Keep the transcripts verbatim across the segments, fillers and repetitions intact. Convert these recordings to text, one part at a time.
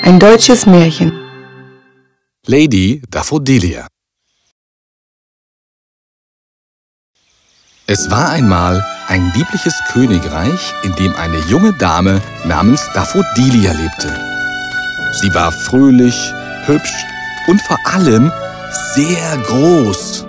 Ein deutsches Märchen. Lady Daffodilia. Es war einmal ein liebliches Königreich, in dem eine junge Dame namens Daffodilia lebte. Sie war fröhlich, hübsch und vor allem sehr groß.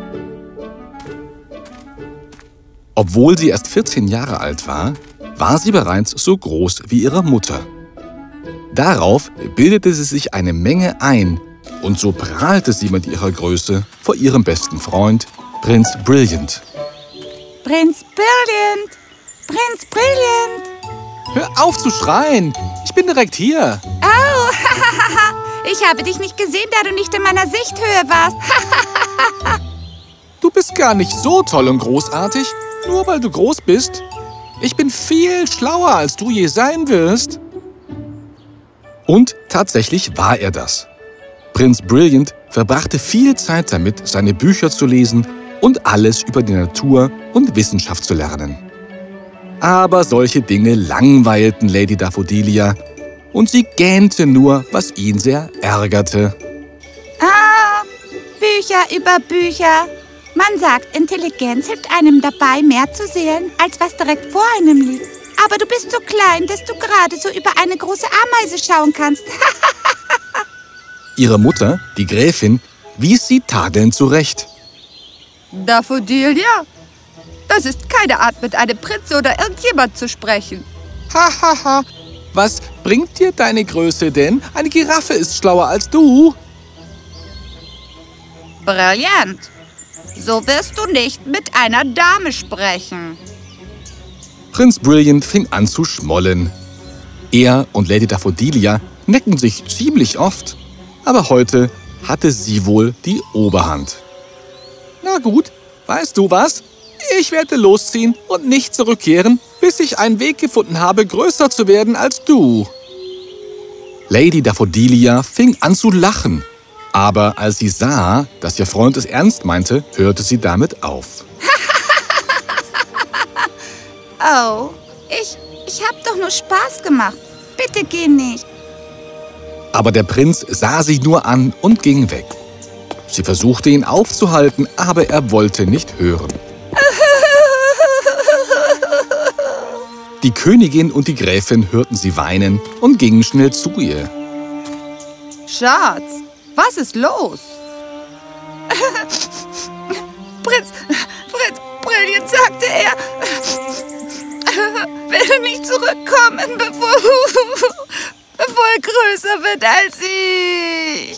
Obwohl sie erst vierzehn Jahre alt war, war sie bereits so groß wie ihre Mutter. Darauf bildete sie sich eine Menge ein und so prahlte sie mit ihrer Größe vor ihrem besten Freund, Prinz Brilliant. Prinz Brilliant! Prinz Brilliant! Hör auf zu schreien! Ich bin direkt hier! Oh, ich habe dich nicht gesehen, da du nicht in meiner Sichthöhe warst. Du bist gar nicht so toll und großartig, nur weil du groß bist. Ich bin viel schlauer, als du je sein wirst. Und tatsächlich war er das. Prinz Brilliant verbrachte viel Zeit damit, seine Bücher zu lesen und alles über die Natur und Wissenschaft zu lernen. Aber solche Dinge langweilten Lady Daffodilia und sie gähnte nur, was ihn sehr ärgerte. Ah, Bücher über Bücher. Man sagt, Intelligenz hilft einem dabei, mehr zu sehen, als was direkt vor einem liegt. Aber du bist so klein, dass du gerade so über eine große Ameise schauen kannst. Ihre Mutter, die Gräfin, wies sie tadelnd zurecht. Daffodilia, das ist keine Art, mit einem Prinz oder irgendjemand zu sprechen. Hahaha, ha, ha. Was bringt dir deine Größe denn? Eine Giraffe ist schlauer als du. Brillant. So wirst du nicht mit einer Dame sprechen. Prinz Brilliant fing an zu schmollen. Er und Lady Daffodilia necken sich ziemlich oft, aber heute hatte sie wohl die Oberhand. Na gut, weißt du was? Ich werde losziehen und nicht zurückkehren, bis ich einen Weg gefunden habe, größer zu werden als du. Lady Daffodilia fing an zu lachen, aber als sie sah, dass ihr Freund es ernst meinte, hörte sie damit auf. Oh, ich, ich hab doch nur Spaß gemacht. Bitte geh nicht. Aber der Prinz sah sie nur an und ging weg. Sie versuchte ihn aufzuhalten, aber er wollte nicht hören. Die Königin und die Gräfin hörten sie weinen und gingen schnell zu ihr. Schatz, was ist los? Prinz, Prinz Brilliant, sagte er, will nicht zurückkommen, bevor, bevor er größer wird als ich.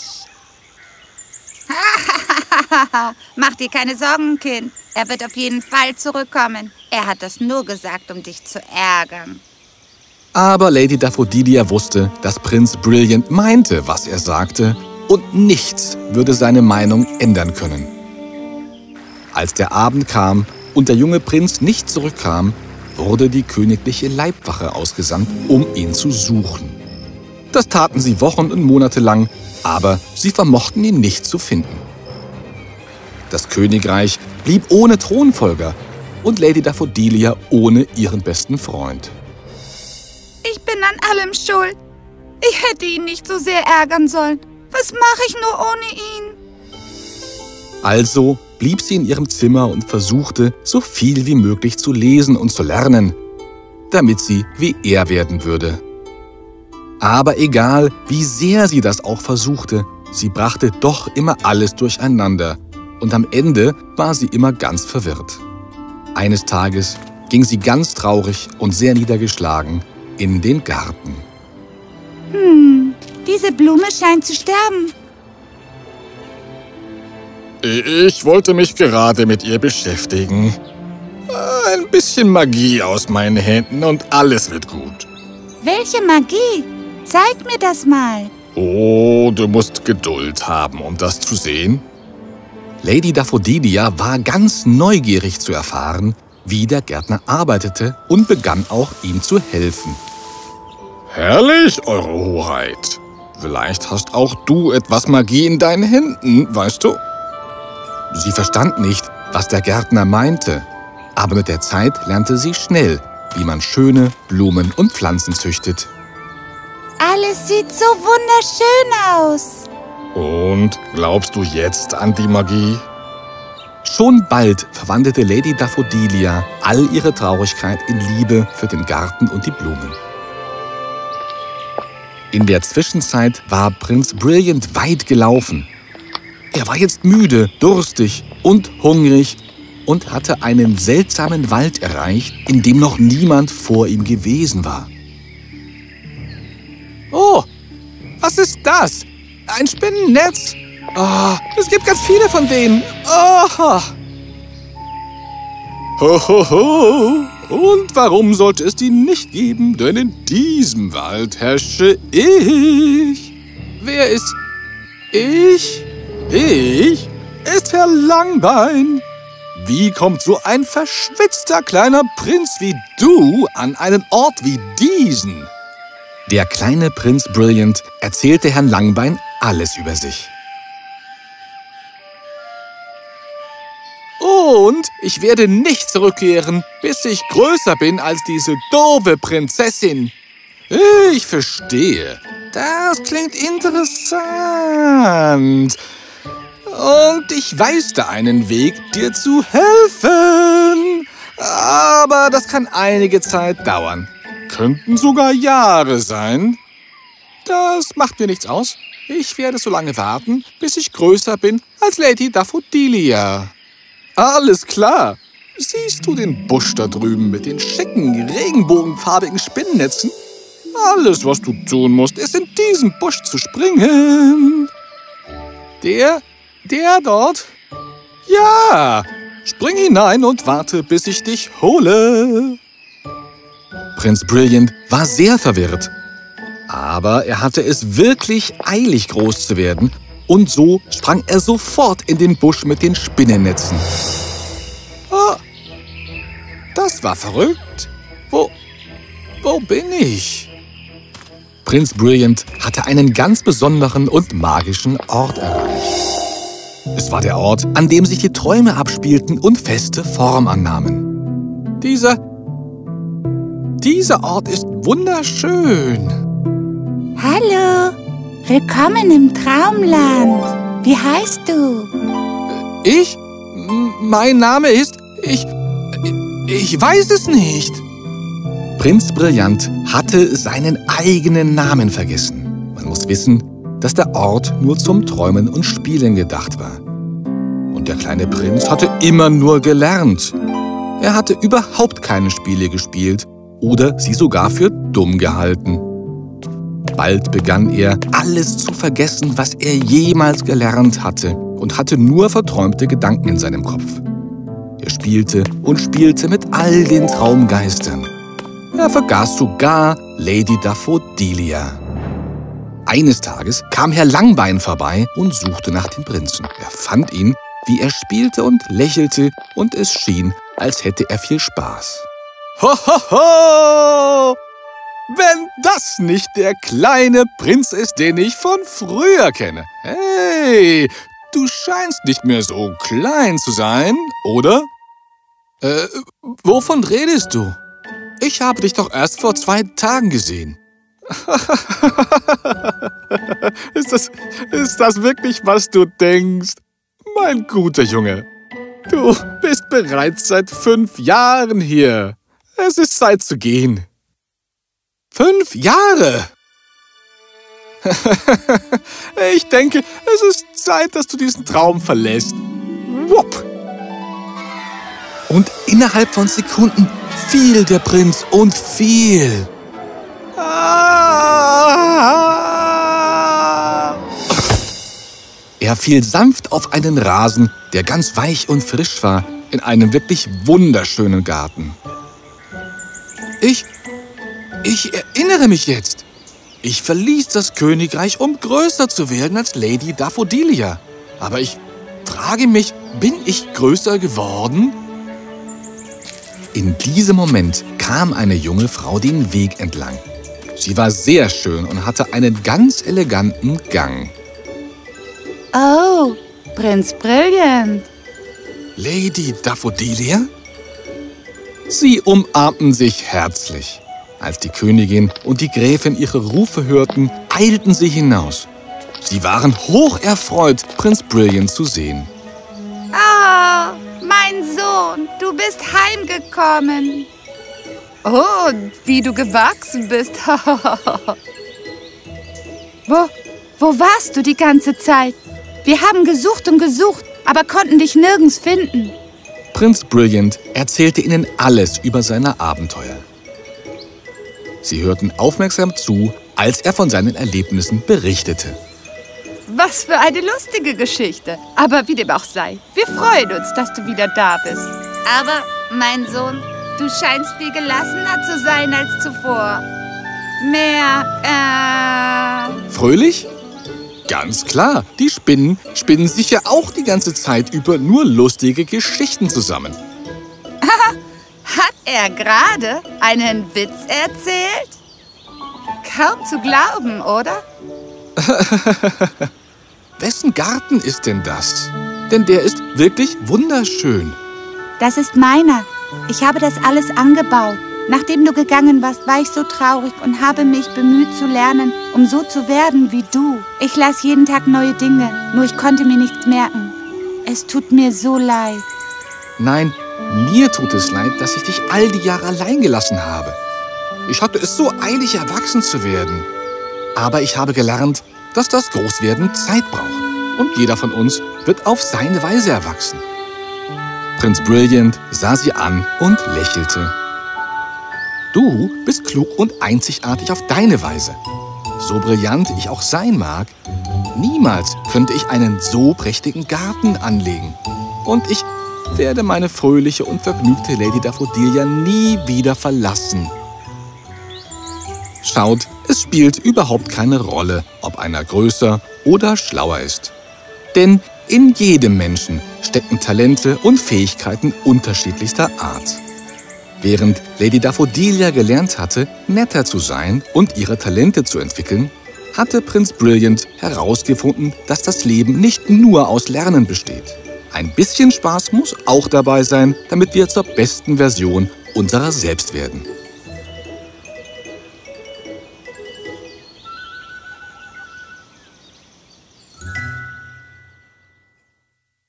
Mach dir keine Sorgen, Kind. Er wird auf jeden Fall zurückkommen. Er hat das nur gesagt, um dich zu ärgern. Aber Lady Daffodilia wusste, dass Prinz Brilliant meinte, was er sagte, und nichts würde seine Meinung ändern können. Als der Abend kam und der junge Prinz nicht zurückkam, wurde die königliche Leibwache ausgesandt, um ihn zu suchen. Das taten sie Wochen und Monate lang, aber sie vermochten ihn nicht zu finden. Das Königreich blieb ohne Thronfolger und Lady Daffodilia ohne ihren besten Freund. Ich bin an allem schuld. Ich hätte ihn nicht so sehr ärgern sollen. Was mache ich nur ohne ihn? Also blieb sie in ihrem Zimmer und versuchte, so viel wie möglich zu lesen und zu lernen, damit sie wie er werden würde. Aber egal, wie sehr sie das auch versuchte, sie brachte doch immer alles durcheinander und am Ende war sie immer ganz verwirrt. Eines Tages ging sie ganz traurig und sehr niedergeschlagen in den Garten. Hm, diese Blume scheint zu sterben. Ich wollte mich gerade mit ihr beschäftigen. Ein bisschen Magie aus meinen Händen und alles wird gut. Welche Magie? Zeig mir das mal. Oh, du musst Geduld haben, um das zu sehen. Lady Daffodilia war ganz neugierig zu erfahren, wie der Gärtner arbeitete und begann auch, ihm zu helfen. Herrlich, Eure Hoheit. Vielleicht hast auch du etwas Magie in deinen Händen, weißt du? Sie verstand nicht, was der Gärtner meinte, aber mit der Zeit lernte sie schnell, wie man schöne Blumen und Pflanzen züchtet. Alles sieht so wunderschön aus. Und glaubst du jetzt an die Magie? Schon bald verwandelte Lady Daffodilia all ihre Traurigkeit in Liebe für den Garten und die Blumen. In der Zwischenzeit war Prinz Brilliant weit gelaufen. Er war jetzt müde, durstig und hungrig und hatte einen seltsamen Wald erreicht, in dem noch niemand vor ihm gewesen war. Oh, was ist das? Ein Spinnennetz? Oh, es gibt ganz viele von denen. Oh. Ho, ho, ho. Und warum sollte es die nicht geben? Denn in diesem Wald herrsche ich. Wer ist ich? Ich ist Herr Langbein. Wie kommt so ein verschwitzter kleiner Prinz wie du an einen Ort wie diesen? Der kleine Prinz Brilliant erzählte Herrn Langbein alles über sich. Und ich werde nicht zurückkehren, bis ich größer bin als diese doofe Prinzessin. Ich verstehe. Das klingt interessant. Und ich weiß da einen Weg, dir zu helfen. Aber das kann einige Zeit dauern. Könnten sogar Jahre sein. Das macht mir nichts aus. Ich werde so lange warten, bis ich größer bin als Lady Daffodilia. Alles klar. Siehst du den Busch da drüben mit den schicken, regenbogenfarbigen Spinnennetzen? Alles, was du tun musst, ist in diesen Busch zu springen. Der, der dort? Ja, spring hinein und warte, bis ich dich hole. Prinz Brilliant war sehr verwirrt. Aber er hatte es wirklich eilig, groß zu werden. Und so sprang er sofort in den Busch mit den Spinnennetzen. Oh, das war verrückt. Wo, wo bin ich? Prinz Brilliant hatte einen ganz besonderen und magischen Ort erreicht. Es war der Ort, an dem sich die Träume abspielten und feste Form annahmen. Dieser, dieser Ort ist wunderschön. Hallo, willkommen im Traumland. Wie heißt du? Ich? M- Mein Name ist... Ich... Ich weiß es nicht. Prinz Brilliant hatte seinen eigenen Namen vergessen. Man muss wissen, dass der Ort nur zum Träumen und Spielen gedacht war. Und der kleine Prinz hatte immer nur gelernt. Er hatte überhaupt keine Spiele gespielt oder sie sogar für dumm gehalten. Bald begann er, alles zu vergessen, was er jemals gelernt hatte und hatte nur verträumte Gedanken in seinem Kopf. Er spielte und spielte mit all den Traumgeistern. Er vergaß sogar Lady Daffodilia. Eines Tages kam Herr Langbein vorbei und suchte nach dem Prinzen. Er fand ihn, wie er spielte und lächelte, und es schien, als hätte er viel Spaß. Ho, ho, ho! Wenn das nicht der kleine Prinz ist, den ich von früher kenne. Hey, du scheinst nicht mehr so klein zu sein, oder? Äh, wovon redest du? Ich habe dich doch erst vor zwei Tagen gesehen. ist das, ist das wirklich, was du denkst? Mein guter Junge, du bist bereits seit fünf Jahren hier. Es ist Zeit zu gehen. Fünf Jahre? Ich denke, es ist Zeit, dass du diesen Traum verlässt. Wupp! Und innerhalb von Sekunden fiel der Prinz und fiel. Er fiel sanft auf einen Rasen, der ganz weich und frisch war, in einem wirklich wunderschönen Garten. Ich, ich erinnere mich jetzt. Ich verließ das Königreich, um größer zu werden als Lady Daffodilia. Aber ich frage mich, bin ich größer geworden? In diesem Moment kam eine junge Frau den Weg entlang. Sie war sehr schön und hatte einen ganz eleganten Gang. Oh, Prinz Brilliant. Lady Daffodilia? Sie umarmten sich herzlich. Als die Königin und die Gräfin ihre Rufe hörten, eilten sie hinaus. Sie waren hocherfreut, Prinz Brilliant zu sehen. Oh, mein Sohn, du bist heimgekommen. Oh, wie du gewachsen bist. Wo, wo warst du die ganze Zeit? Wir haben gesucht und gesucht, aber konnten dich nirgends finden. Prinz Brilliant erzählte ihnen alles über seine Abenteuer. Sie hörten aufmerksam zu, als er von seinen Erlebnissen berichtete. Was für eine lustige Geschichte. Aber wie dem auch sei, wir freuen uns, dass du wieder da bist. Aber, mein Sohn, du scheinst viel gelassener zu sein als zuvor. Mehr, äh... Fröhlich? Ganz klar, die Spinnen spinnen sicher auch die ganze Zeit über nur lustige Geschichten zusammen. Hat er gerade einen Witz erzählt? Kaum zu glauben, oder? Wessen Garten ist denn das? Denn der ist wirklich wunderschön. Das ist meiner. Ich habe das alles angebaut. Nachdem du gegangen warst, war ich so traurig und habe mich bemüht zu lernen, um so zu werden wie du. Ich las jeden Tag neue Dinge, nur ich konnte mir nichts merken. Es tut mir so leid. Nein, mir tut es leid, dass ich dich all die Jahre allein gelassen habe. Ich hatte es so eilig, erwachsen zu werden. Aber ich habe gelernt, dass das Großwerden Zeit braucht. Und jeder von uns wird auf seine Weise erwachsen. Prinz Brilliant sah sie an und lächelte. Du bist klug und einzigartig auf deine Weise. So brillant ich auch sein mag, niemals könnte ich einen so prächtigen Garten anlegen. Und ich werde meine fröhliche und vergnügte Lady Daffodilia nie wieder verlassen. Schaut, es spielt überhaupt keine Rolle, ob einer größer oder schlauer ist. Denn in jedem Menschen stecken Talente und Fähigkeiten unterschiedlichster Art. Während Lady Daffodilia gelernt hatte, netter zu sein und ihre Talente zu entwickeln, hatte Prinz Brilliant herausgefunden, dass das Leben nicht nur aus Lernen besteht. Ein bisschen Spaß muss auch dabei sein, damit wir zur besten Version unserer selbst werden.